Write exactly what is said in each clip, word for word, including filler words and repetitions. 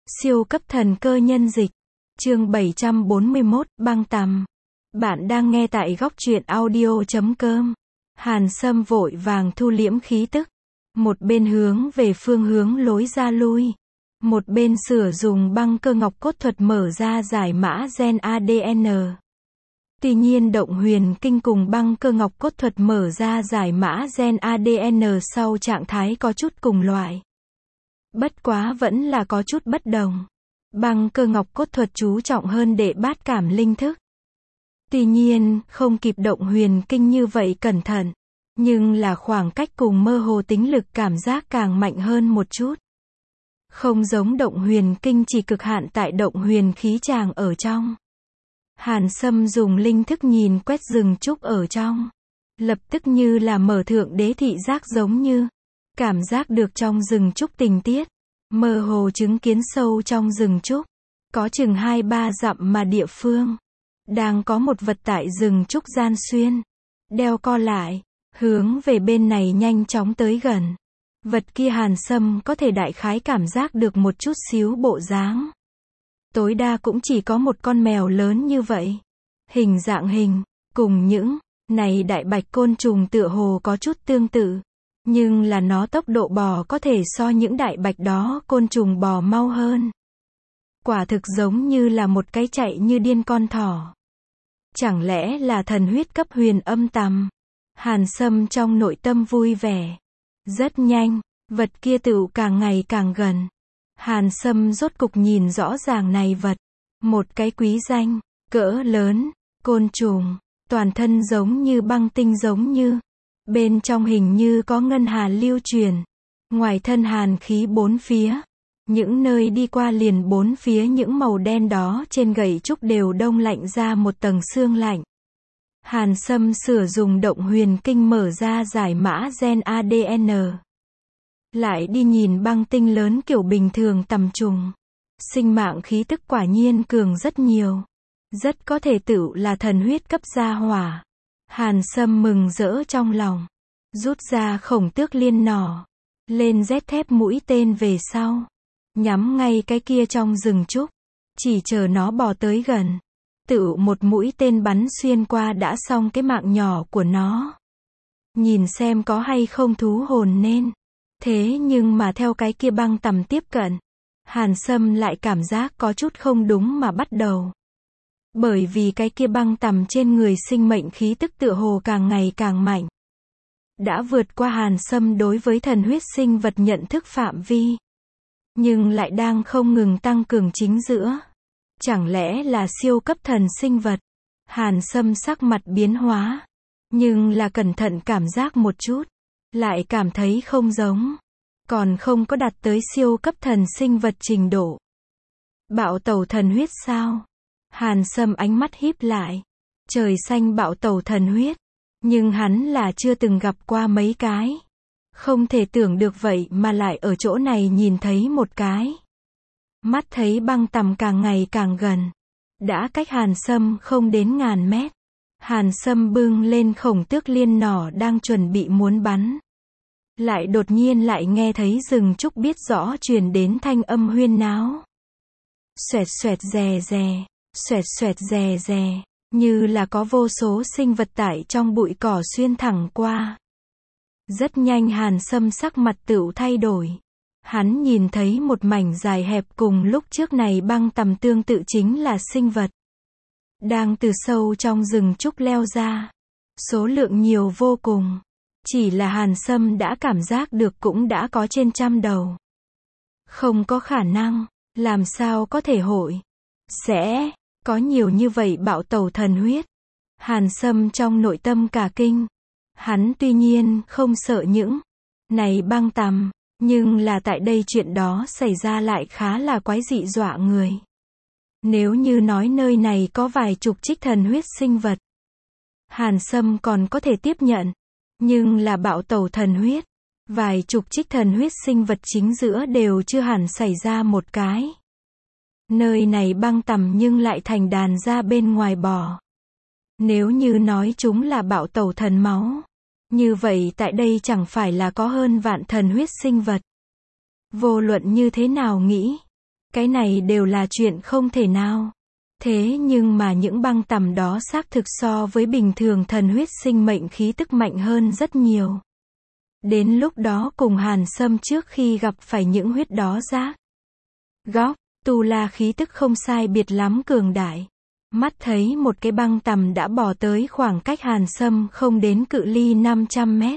Siêu cấp thần cơ nhân dịch. Chương bảy trăm bốn mươi mốt, băng tằm. Bạn đang nghe tại góc truyện audio chấm com. Hàn Sâm vội vàng thu liễm khí tức. Một bên hướng về phương hướng lối ra lui. Một bên sửa dùng băng cơ ngọc cốt thuật mở ra giải mã gen a đê en. Tuy nhiên động huyền kinh cùng băng cơ ngọc cốt thuật mở ra giải mã gen a đê en sau trạng thái có chút cùng loại. Bất quá vẫn là có chút bất đồng. Băng cơ ngọc cốt thuật chú trọng hơn để bát cảm linh thức. Tuy nhiên, không kịp động huyền kinh như vậy cẩn thận. Nhưng là khoảng cách cùng mơ hồ tính lực cảm giác càng mạnh hơn một chút. Không giống động huyền kinh chỉ cực hạn tại động huyền khí tràng ở trong. Hàn Sâm dùng linh thức nhìn quét rừng trúc ở trong. Lập tức như là mở thượng đế thị giác giống như. Cảm giác được trong rừng trúc tình tiết. Mơ hồ chứng kiến sâu trong rừng trúc. Có chừng hai ba dặm mà địa phương. Đang có một vật tại rừng trúc gian xuyên. Đeo co lại. Hướng về bên này nhanh chóng tới gần. Vật kia Hàn Sâm có thể đại khái cảm giác được một chút xíu bộ dáng. Tối đa cũng chỉ có một con mèo lớn như vậy. Hình dạng hình, cùng những này đại bạch côn trùng tựa hồ có chút tương tự. Nhưng là nó tốc độ bò có thể so những đại bạch đó côn trùng bò mau hơn. Quả thực giống như là một cái chạy như điên con thỏ. Chẳng lẽ là thần huyết cấp huyền âm tằm? Hàn Sâm trong nội tâm vui vẻ. Rất nhanh, vật kia tựu càng ngày càng gần. Hàn Sâm rốt cục nhìn rõ ràng này vật. Một cái quý danh, cỡ lớn, côn trùng, toàn thân giống như băng tinh giống như. Bên trong hình như có ngân hà lưu truyền. Ngoài thân hàn khí bốn phía. Những nơi đi qua liền bốn phía những màu đen đó trên gậy trúc đều đông lạnh ra một tầng xương lạnh. Hàn Sâm sửa dùng động huyền kinh mở ra giải mã gen a đê en. Lại đi nhìn băng tinh lớn kiểu bình thường tầm trùng. Sinh mạng khí tức quả nhiên cường rất nhiều. Rất có thể tựu là thần huyết cấp gia hỏa. Hàn Sâm mừng rỡ trong lòng. Rút ra khổng tước liên nỏ. Lên rét thép mũi tên về sau. Nhắm ngay cái kia trong rừng trúc. Chỉ chờ nó bò tới gần. Tựu một mũi tên bắn xuyên qua đã xong cái mạng nhỏ của nó. Nhìn xem có hay không thú hồn nên. Thế nhưng mà theo cái kia băng tằm tiếp cận. Hàn Sâm lại cảm giác có chút không đúng mà bắt đầu. Bởi vì cái kia băng tằm trên người sinh mệnh khí tức tựa hồ càng ngày càng mạnh. Đã vượt qua Hàn Sâm đối với thần huyết sinh vật nhận thức phạm vi. Nhưng lại đang không ngừng tăng cường chính giữa. Chẳng lẽ là siêu cấp thần sinh vật? Hàn Sâm sắc mặt biến hóa. Nhưng là cẩn thận cảm giác một chút. Lại cảm thấy không giống. Còn không có đạt tới siêu cấp thần sinh vật trình độ. Bạo tẩu thần huyết sao? Hàn Sâm ánh mắt híp lại. Trời xanh bạo tẩu thần huyết. Nhưng hắn là chưa từng gặp qua mấy cái. Không thể tưởng được vậy mà lại ở chỗ này nhìn thấy một cái. Mắt thấy băng tằm càng ngày càng gần. Đã cách Hàn Sâm không đến ngàn mét. Hàn Sâm bưng lên khổng tước liên nỏ đang chuẩn bị muốn bắn. Lại đột nhiên lại nghe thấy rừng trúc biết rõ truyền đến thanh âm huyên náo. Xoẹt xoẹt rè rè, xoẹt xoẹt rè rè, như là có vô số sinh vật tại trong bụi cỏ xuyên thẳng qua. Rất nhanh Hàn Sâm sắc mặt tựu thay đổi. Hắn nhìn thấy một mảnh dài hẹp cùng lúc trước này băng tằm tương tự chính là sinh vật. Đang từ sâu trong rừng trúc leo ra. Số lượng nhiều vô cùng. Chỉ là Hàn Sâm đã cảm giác được cũng đã có trên trăm đầu. Không có khả năng, làm sao có thể hội. Sẽ, có nhiều như vậy bạo tẩu thần huyết. Hàn Sâm trong nội tâm cả kinh. Hắn tuy nhiên không sợ những này băng tằm. Nhưng là tại đây chuyện đó xảy ra lại khá là quái dị dọa người. Nếu như nói nơi này có vài chục trích thần huyết sinh vật. Hàn Sâm còn có thể tiếp nhận. Nhưng là bạo tẩu thần huyết. Vài chục trích thần huyết sinh vật chính giữa đều chưa hẳn xảy ra một cái. Nơi này băng tằm nhưng lại thành đàn ra bên ngoài bò. Nếu như nói chúng là bạo tẩu thần máu. Như vậy tại đây chẳng phải là có hơn vạn thần huyết sinh vật. Vô luận như thế nào nghĩ. Cái này đều là chuyện không thể nào. Thế nhưng mà những băng tằm đó xác thực so với bình thường thần huyết sinh mệnh khí tức mạnh hơn rất nhiều. Đến lúc đó cùng Hàn Sâm trước khi gặp phải những huyết đó giác góc, tu la khí tức không sai biệt lắm cường đại. Mắt thấy một cái băng tằm đã bò tới khoảng cách Hàn Sâm không đến cự ly năm trăm mét.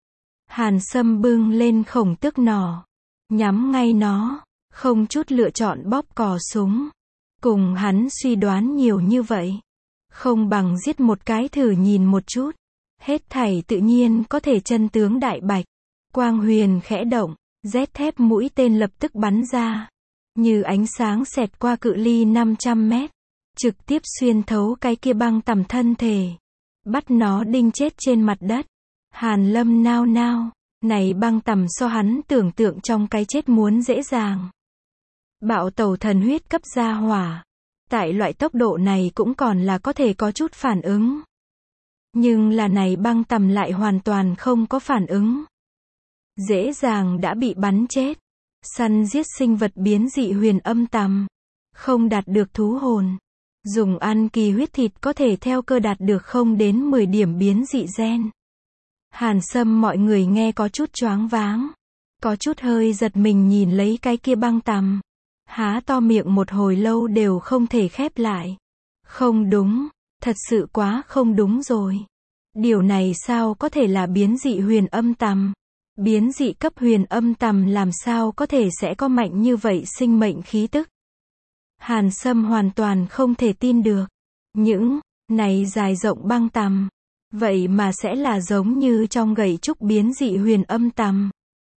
Hàn Sâm bưng lên khổng tước nỏ, nhắm ngay nó, không chút lựa chọn bóp cò súng. Cùng hắn suy đoán nhiều như vậy, không bằng giết một cái thử nhìn một chút. Hết thảy tự nhiên có thể chân tướng đại bạch. Quang huyền khẽ động, rét thép mũi tên lập tức bắn ra. Như ánh sáng xẹt qua cự ly năm trăm mét. Trực tiếp xuyên thấu cái kia băng tằm thân thể. Bắt nó đinh chết trên mặt đất. Hàn Lâm nao nao. Này băng tằm so hắn tưởng tượng trong cái chết muốn dễ dàng. Bạo tẩu thần huyết cấp ra hỏa. Tại loại tốc độ này cũng còn là có thể có chút phản ứng. Nhưng là này băng tằm lại hoàn toàn không có phản ứng. Dễ dàng đã bị bắn chết. Săn giết sinh vật biến dị huyền âm tằm. Không đạt được thú hồn. Dùng ăn kỳ huyết thịt có thể theo cơ đạt được không đến mười điểm biến dị gen. Hàn Sâm mọi người nghe có chút choáng váng. Có chút hơi giật mình nhìn lấy cái kia băng tằm. Há to miệng một hồi lâu đều không thể khép lại. Không đúng, thật sự quá không đúng rồi. Điều này sao có thể là biến dị huyền âm tằm? Biến dị cấp huyền âm tằm làm sao có thể sẽ có mạnh như vậy sinh mệnh khí tức? Hàn Sâm hoàn toàn không thể tin được. Những này dài rộng băng tằm, vậy mà sẽ là giống như trong gậy trúc biến dị huyền âm tằm.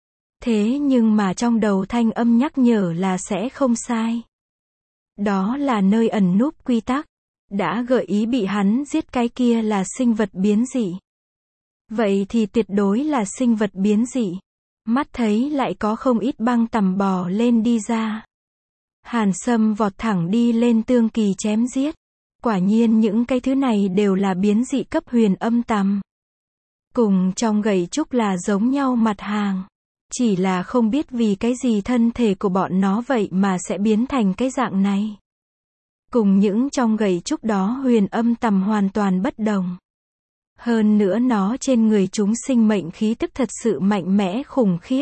Thế nhưng mà trong đầu thanh âm nhắc nhở là sẽ không sai. Đó là nơi ẩn núp quy tắc. Đã gợi ý bị hắn giết cái kia là sinh vật biến dị. Vậy thì tuyệt đối là sinh vật biến dị. Mắt thấy lại có không ít băng tằm bò lên đi ra. Hàn Sâm vọt thẳng đi lên tương kỳ chém giết. Quả nhiên những cái thứ này đều là biến dị cấp huyền âm tằm. Cùng trong gậy trúc là giống nhau mặt hàng. Chỉ là không biết vì cái gì thân thể của bọn nó vậy mà sẽ biến thành cái dạng này. Cùng những trong gậy trúc đó huyền âm tằm hoàn toàn bất đồng. Hơn nữa nó trên người chúng sinh mệnh khí tức thật sự mạnh mẽ khủng khiếp.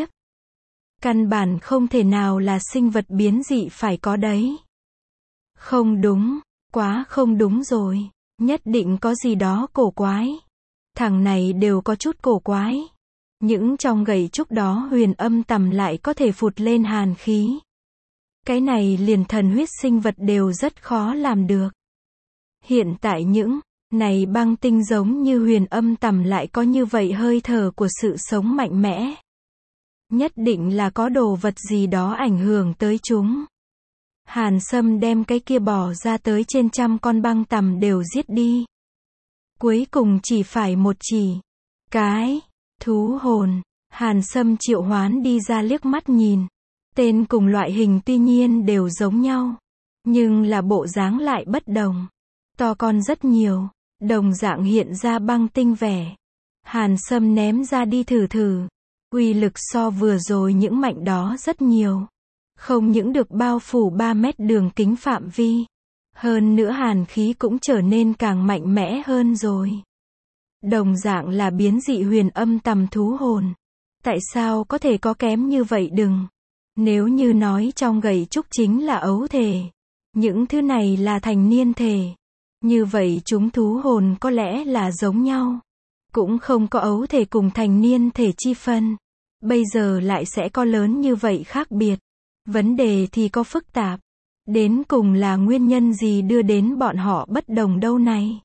Căn bản không thể nào là sinh vật biến dị phải có đấy. Không đúng, quá không đúng rồi. Nhất định có gì đó cổ quái. Thằng này đều có chút cổ quái. Những trong gậy trúc đó huyền âm tằm lại có thể phụt lên hàn khí. Cái này liền thần huyết sinh vật đều rất khó làm được. Hiện tại những này băng tinh giống như huyền âm tằm lại có như vậy hơi thở của sự sống mạnh mẽ. Nhất định là có đồ vật gì đó ảnh hưởng tới chúng. Hàn Sâm đem cái kia bỏ ra tới trên trăm con băng tằm đều giết đi. Cuối cùng chỉ phải một chỉ. Cái thú hồn. Hàn Sâm triệu hoán đi ra liếc mắt nhìn. Tên cùng loại hình tuy nhiên đều giống nhau. Nhưng là bộ dáng lại bất đồng. To con rất nhiều. Đồng dạng hiện ra băng tinh vẻ. Hàn Sâm ném ra đi thử thử. Uy lực so vừa rồi những mạnh đó rất nhiều. Không những được bao phủ ba mét đường kính phạm vi. Hơn nữa hàn khí cũng trở nên càng mạnh mẽ hơn rồi. Đồng dạng là biến dị huyền âm tằm thú hồn. Tại sao có thể có kém như vậy đừng? Nếu như nói trong gậy trúc chính là ấu thể. Những thứ này là thành niên thể. Như vậy chúng thú hồn có lẽ là giống nhau. Cũng không có ấu thể cùng thành niên thể chi phân. Bây giờ lại sẽ có lớn như vậy khác biệt. Vấn đề thì có phức tạp. Đến cùng là nguyên nhân gì đưa đến bọn họ bất đồng đâu này?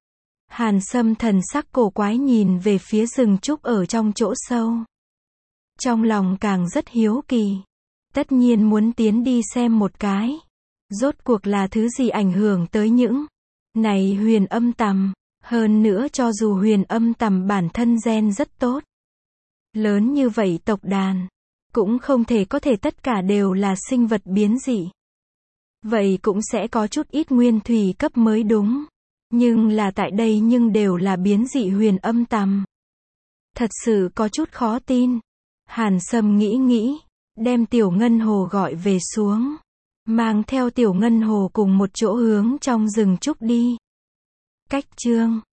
Hàn Sâm thần sắc cổ quái nhìn về phía rừng trúc ở trong chỗ sâu. Trong lòng càng rất hiếu kỳ. Tất nhiên muốn tiến đi xem một cái. Rốt cuộc là thứ gì ảnh hưởng tới những này huyền âm tằm. Hơn nữa cho dù huyền âm tằm bản thân gen rất tốt. Lớn như vậy tộc đàn. Cũng không thể có thể tất cả đều là sinh vật biến dị. Vậy cũng sẽ có chút ít nguyên thủy cấp mới đúng. Nhưng là tại đây nhưng đều là biến dị huyền âm tằm. Thật sự có chút khó tin. Hàn Sâm nghĩ nghĩ. Đem Tiểu Ngân Hồ gọi về xuống. Mang theo tiểu ngân hồ cùng một chỗ hướng trong rừng trúc đi. Cách chương